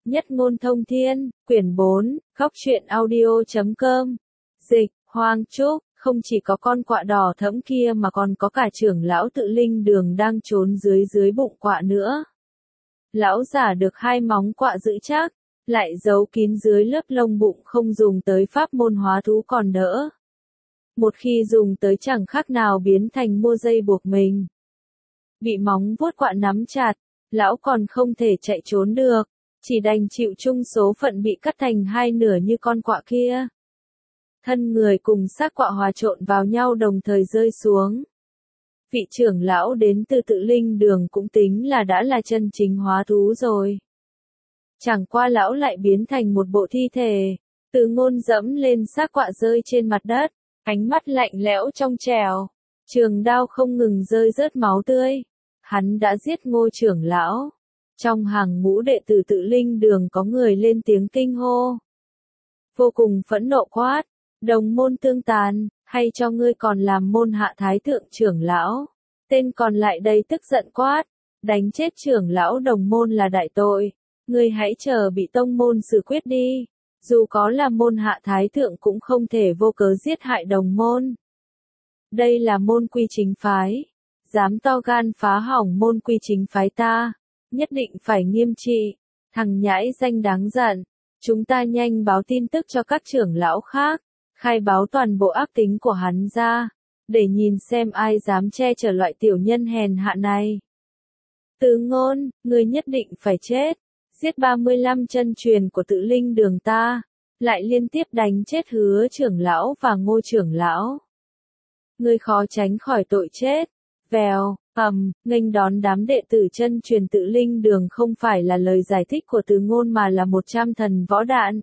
Nhất ngôn thông thiên, quyển 4, góc truyện audio.com. Dịch, Hoang Trúc, không chỉ có con quạ đỏ thẫm kia mà còn có cả trưởng lão Tự Linh Đường đang trốn dưới bụng quạ nữa. Lão giả được hai móng quạ giữ chắc, lại giấu kín dưới lớp lông bụng không dùng tới pháp môn hóa thú còn đỡ. Một khi dùng tới chẳng khác nào biến thành mua dây buộc mình. Bị móng vuốt quạ nắm chặt, lão còn không thể chạy trốn được, chỉ đành chịu chung số phận bị cắt thành hai nửa như con quạ kia. Thân người cùng xác quạ hòa trộn vào nhau đồng thời rơi xuống. Vị trưởng lão đến từ Tự Linh Đường cũng tính là đã là chân chính hóa thú rồi. Chẳng qua lão lại biến thành một bộ thi thể. Từ Ngôn dẫm lên xác quạ rơi trên mặt đất, ánh mắt lạnh lẽo trong trẻo, trường đao không ngừng rơi rớt máu tươi. Hắn đã giết Ngô trưởng lão. Trong hàng ngũ đệ tử Tự Linh Đường có người lên tiếng kinh hô. Vô cùng phẫn nộ quát, đồng môn tương tàn, hay cho ngươi còn làm môn hạ thái thượng trưởng lão. Tên còn lại đầy tức giận quát, đánh chết trưởng lão đồng môn là đại tội. Ngươi hãy chờ bị tông môn xử quyết đi. Dù có là môn hạ thái thượng cũng không thể vô cớ giết hại đồng môn. Đây là môn quy chính phái. Dám to gan phá hỏng môn quy chính phái ta, nhất định phải nghiêm trị. Thằng nhãi danh đáng giận. Chúng ta nhanh báo tin tức cho các trưởng lão khác, khai báo toàn bộ ác tính của hắn ra, để nhìn xem ai dám che chở loại tiểu nhân hèn hạ này. Từ Ngôn, ngươi nhất định phải chết. Giết 35 chân truyền của Tự Linh Đường ta, lại liên tiếp đánh chết Hứa trưởng lão và Ngô trưởng lão. Ngươi khó tránh khỏi tội chết. Vèo, nghênh đón đám đệ tử chân truyền Tự Linh Đường không phải là lời giải thích của Từ Ngôn mà là 100 thần võ đạn.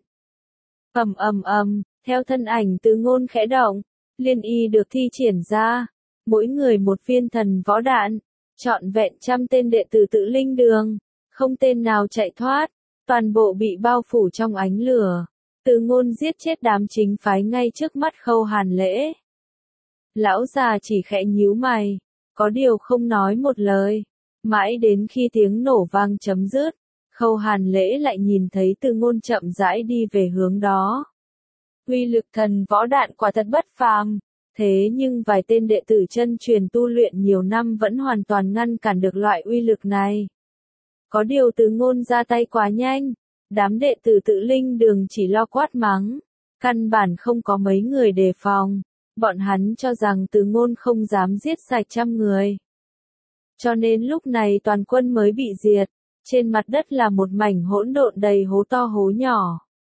Theo thân ảnh Từ Ngôn khẽ động, liên y được thi triển ra, mỗi người một viên thần võ đạn, trọn vẹn 100 tên đệ tử Tự Linh Đường, không tên nào chạy thoát, toàn bộ bị bao phủ trong ánh lửa. Từ Ngôn giết chết đám chính phái ngay trước mắt Khâu Hàn Lễ. Lão già chỉ khẽ nhíu mày, có điều không nói một lời. Mãi đến khi tiếng nổ vang chấm dứt, Khâu Hàn Lễ lại nhìn thấy Từ Ngôn chậm rãi đi về hướng đó. Uy lực thần võ đạn quả thật bất phàm, thế nhưng vài tên đệ tử chân truyền tu luyện nhiều năm vẫn hoàn toàn ngăn cản được loại uy lực này. Có điều Từ Ngôn ra tay quá nhanh, đám đệ tử Tự Linh Đường chỉ lo quát mắng, căn bản không có mấy người đề phòng. Bọn hắn cho rằng Từ Ngôn không dám giết sạch 100 người. Cho nên lúc này toàn quân mới bị diệt, trên mặt đất là một mảnh hỗn độn đầy hố to hố nhỏ.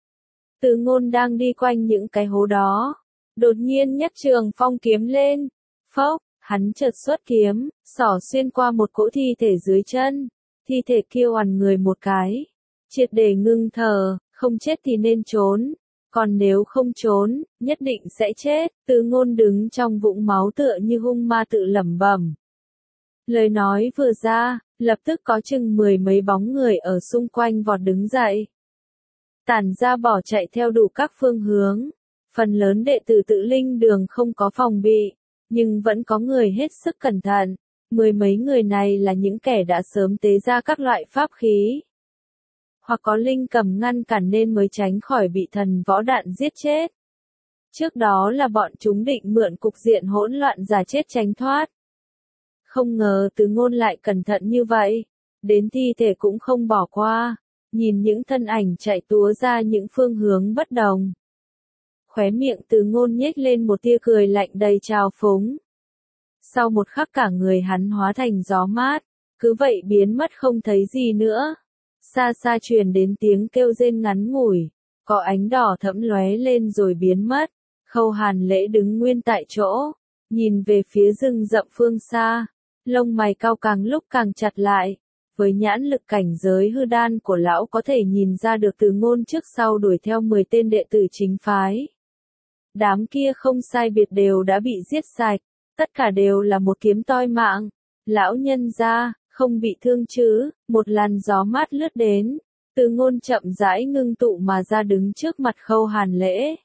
Từ Ngôn đang đi quanh những cái hố đó, đột nhiên nhấc Trường Phong kiếm lên, phốc, hắn chợt xuất kiếm, xỏ xuyên qua một cỗ thi thể dưới chân, thi thể kia oằn người một cái, triệt để ngưng thở, không chết thì nên trốn. Còn nếu không trốn, nhất định sẽ chết. Từ Ngôn đứng trong vũng máu tựa như hung ma tự lẩm bẩm. Lời nói vừa ra, lập tức có chừng 10 mấy bóng người ở xung quanh vọt đứng dậy. Tản ra bỏ chạy theo đủ các phương hướng. Phần lớn đệ tử Tự Linh Đường không có phòng bị, nhưng vẫn có người hết sức cẩn thận. 10 mấy người này là những kẻ đã sớm tế ra các loại pháp khí, hoặc có linh cầm ngăn cản nên mới tránh khỏi bị thần võ đạn giết chết. Trước đó là bọn chúng định mượn cục diện hỗn loạn giả chết tránh thoát. Không ngờ Từ Ngôn lại cẩn thận như vậy, đến thi thể cũng không bỏ qua, nhìn những thân ảnh chạy túa ra những phương hướng bất đồng. Khóe miệng Từ Ngôn nhếch lên một tia cười lạnh đầy trào phúng. Sau một khắc cả người hắn hóa thành gió mát, cứ vậy biến mất không thấy gì nữa. Xa xa truyền đến tiếng kêu rên ngắn ngủi, có ánh đỏ thẫm lóe lên rồi biến mất. Khâu Hàn Lễ đứng nguyên tại chỗ, nhìn về phía rừng rậm phương xa, lông mày cau càng lúc càng chặt lại. Với nhãn lực cảnh giới hư đan của lão có thể nhìn ra được Từ Ngôn trước sau đuổi theo 10 tên đệ tử chính phái. Đám kia không sai biệt đều đã bị giết sạch, tất cả đều là một kiếm toi mạng. Lão nhân gia, không bị thương chứ? Một làn gió mát lướt đến, Từ Ngôn chậm rãi ngưng tụ mà ra đứng trước mặt Khâu Hàn Lễ.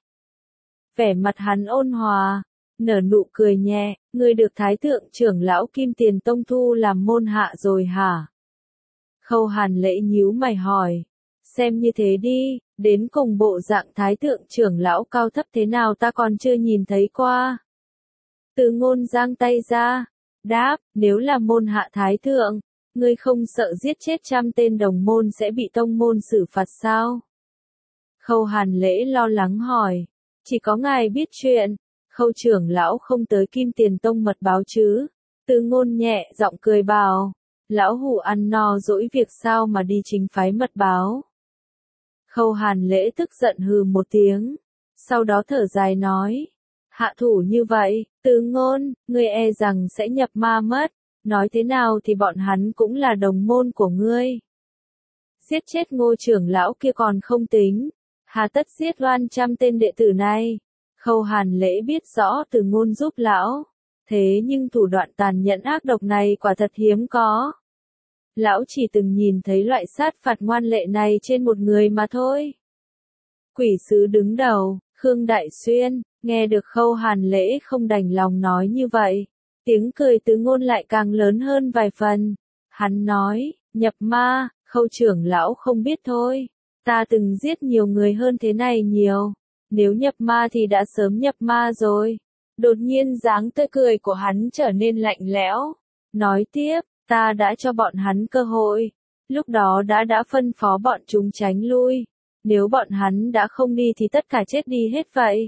Vẻ mặt hắn ôn hòa, nở nụ cười nhẹ, ngươi được Thái thượng trưởng lão Kim Tiền Tông thu làm môn hạ rồi hả? Khâu Hàn Lễ nhíu mày hỏi, Xem như thế đi, đến cùng bộ dạng thái thượng trưởng lão cao thấp thế nào ta còn chưa nhìn thấy qua. Từ Ngôn giang tay ra, đáp, nếu là môn hạ thái thượng, ngươi không sợ giết chết 100 tên đồng môn sẽ bị tông môn xử phạt sao? Khâu Hàn Lễ lo lắng hỏi, chỉ có ngài biết chuyện, Khâu trưởng lão không tới Kim Tiền Tông mật báo chứ? Từ Ngôn nhẹ giọng cười bảo, lão hủ ăn no dỗi việc sao mà đi chính phái mật báo. Khâu Hàn Lễ tức giận hừ một tiếng, sau đó thở dài nói, hạ thủ như vậy, Từ Ngôn, ngươi e rằng sẽ nhập ma mất, nói thế nào thì bọn hắn cũng là đồng môn của ngươi. Giết chết Ngô trưởng lão kia còn không tính, hà tất giết loan 100 tên đệ tử này. Khâu Hàn Lễ biết rõ Từ Ngôn giúp lão, thế nhưng thủ đoạn tàn nhẫn ác độc này quả thật hiếm có. Lão chỉ từng nhìn thấy loại sát phạt ngoan lệ này trên một người mà thôi. Quỷ sứ đứng đầu, Khương Đại Xuyên, nghe được Khâu Hàn Lễ không đành lòng nói như vậy, tiếng cười Từ Ngôn lại càng lớn hơn vài phần. Hắn nói, nhập ma, Khâu trưởng lão không biết thôi, ta từng giết nhiều người hơn thế này nhiều, nếu nhập ma thì đã sớm nhập ma rồi. Đột nhiên dáng tươi cười của hắn trở nên lạnh lẽo, nói tiếp, ta đã cho bọn hắn cơ hội, lúc đó đã phân phó bọn chúng tránh lui, nếu bọn hắn đã không đi thì tất cả chết đi hết vậy.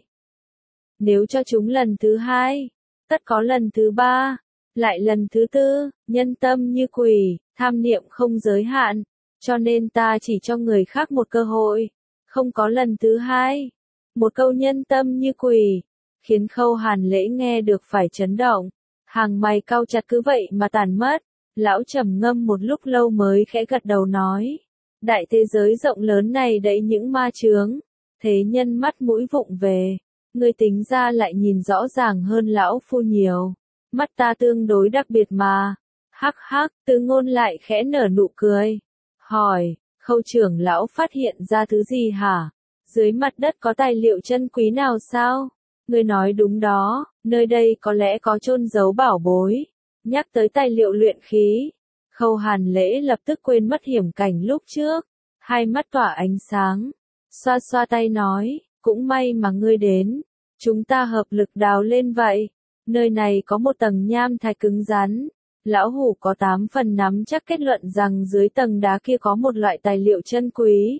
Nếu cho chúng lần thứ hai, tất có lần thứ ba, lại lần thứ tư, nhân tâm như quỷ, tham niệm không giới hạn, cho nên ta chỉ cho người khác một cơ hội, không có lần thứ hai. Một câu nhân tâm như quỷ, khiến Khâu Hàn Lễ nghe được phải chấn động, hàng mày cau chặt cứ vậy mà tàn mất. Lão trầm ngâm một lúc lâu mới khẽ gật đầu nói, đại thế giới rộng lớn này đầy những ma chướng, thế nhân mắt mũi vụng về, ngươi tính ra lại nhìn rõ ràng hơn lão phu nhiều, mắt ta tương đối đặc biệt mà. Hắc hắc, Từ Ngôn lại khẽ nở nụ cười, hỏi, Khâu trưởng lão phát hiện ra thứ gì hả? Dưới mặt đất có tài liệu chân quý nào sao? Ngươi nói đúng đó, nơi đây có lẽ có chôn giấu bảo bối. Nhắc tới tài liệu luyện khí, Khâu Hàn Lễ lập tức quên mất hiểm cảnh lúc trước, hai mắt tỏa ánh sáng, xoa xoa tay nói, cũng may mà ngươi đến, chúng ta hợp lực đào lên vậy, nơi này có một tầng nham thạch cứng rắn, lão hủ có 8 phần nắm chắc kết luận rằng dưới tầng đá kia có một loại tài liệu chân quý.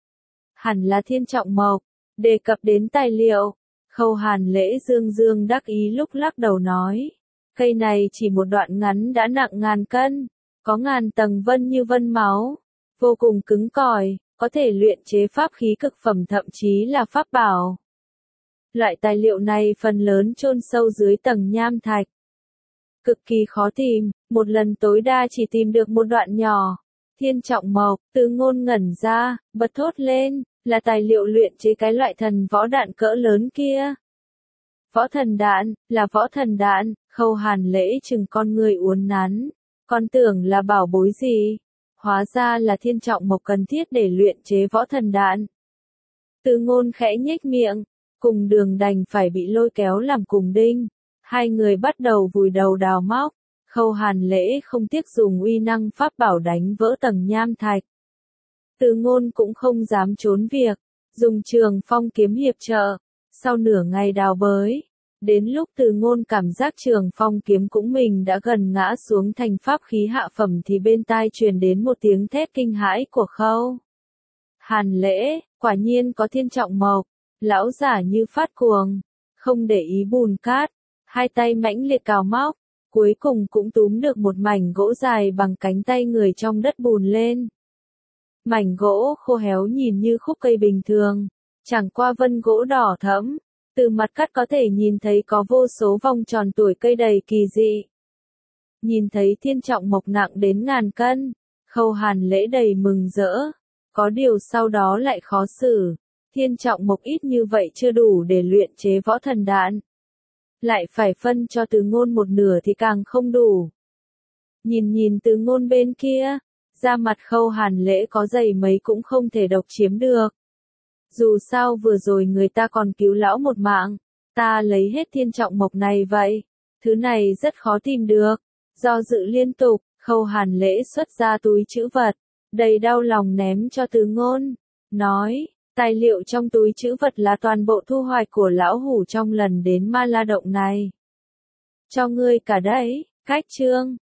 Hẳn là thiên trọng mộc, đề cập đến tài liệu, Khâu Hàn Lễ dương dương đắc ý lúc lắc đầu nói. Cây này chỉ một đoạn ngắn đã nặng ngàn cân, có ngàn tầng vân như vân máu, vô cùng cứng cỏi, có thể luyện chế pháp khí cực phẩm thậm chí là pháp bảo. Loại tài liệu này phần lớn chôn sâu dưới tầng nham thạch. Cực kỳ khó tìm, một lần tối đa chỉ tìm được một đoạn nhỏ. Thiên trọng mộc, Từ Ngôn ngẩn ra, bật thốt lên, là tài liệu luyện chế cái loại thần võ đạn cỡ lớn kia. Võ thần đạn, là võ thần đạn, Khâu Hàn Lễ chừng con người uốn nắn, con tưởng là bảo bối gì, hóa ra là thiên trọng mộc cần thiết để luyện chế võ thần đạn. Từ Ngôn khẽ nhếch miệng, cùng Đường đành phải bị lôi kéo làm cùng đinh, hai người bắt đầu vùi đầu đào móc, Khâu Hàn Lễ không tiếc dùng uy năng pháp bảo đánh vỡ tầng nham thạch. Từ Ngôn cũng không dám trốn việc, dùng Trường Phong kiếm hiệp trợ. Sau nửa ngày đào bới, đến lúc Từ Ngôn cảm giác Trường Phong kiếm cũng mình đã gần ngã xuống thành pháp khí hạ phẩm thì bên tai truyền đến một tiếng thét kinh hãi của Khâu Hàn Lễ, quả nhiên có thiên trọng mộc, lão giả như phát cuồng, không để ý bùn cát, hai tay mãnh liệt cào móc, cuối cùng cũng túm được một mảnh gỗ dài bằng cánh tay người trong đất bùn lên. Mảnh gỗ khô héo nhìn như khúc cây bình thường, chẳng qua vân gỗ đỏ thẫm, từ mặt cắt có thể nhìn thấy có vô số vòng tròn tuổi cây đầy kỳ dị. Nhìn thấy thiên trọng mộc nặng đến ngàn cân, Khâu Hàn Lễ đầy mừng rỡ, có điều sau đó lại khó xử, thiên trọng mộc ít như vậy chưa đủ để luyện chế võ thần đạn. Lại phải phân cho Từ Ngôn một nửa thì càng không đủ. Nhìn Từ Ngôn bên kia, da mặt Khâu Hàn Lễ có dày mấy cũng không thể độc chiếm được. Dù sao vừa rồi người ta còn cứu lão một mạng, ta lấy hết thiên trọng mộc này vậy, thứ này rất khó tìm được. Do dự liên tục, Khâu Hàn Lễ xuất ra túi trữ vật, đầy đau lòng ném cho Từ Ngôn. nói, tài liệu trong túi trữ vật là toàn bộ thu hoạch của lão hủ trong lần đến Ma La Động này. Cho ngươi cả đấy, Cách Trương.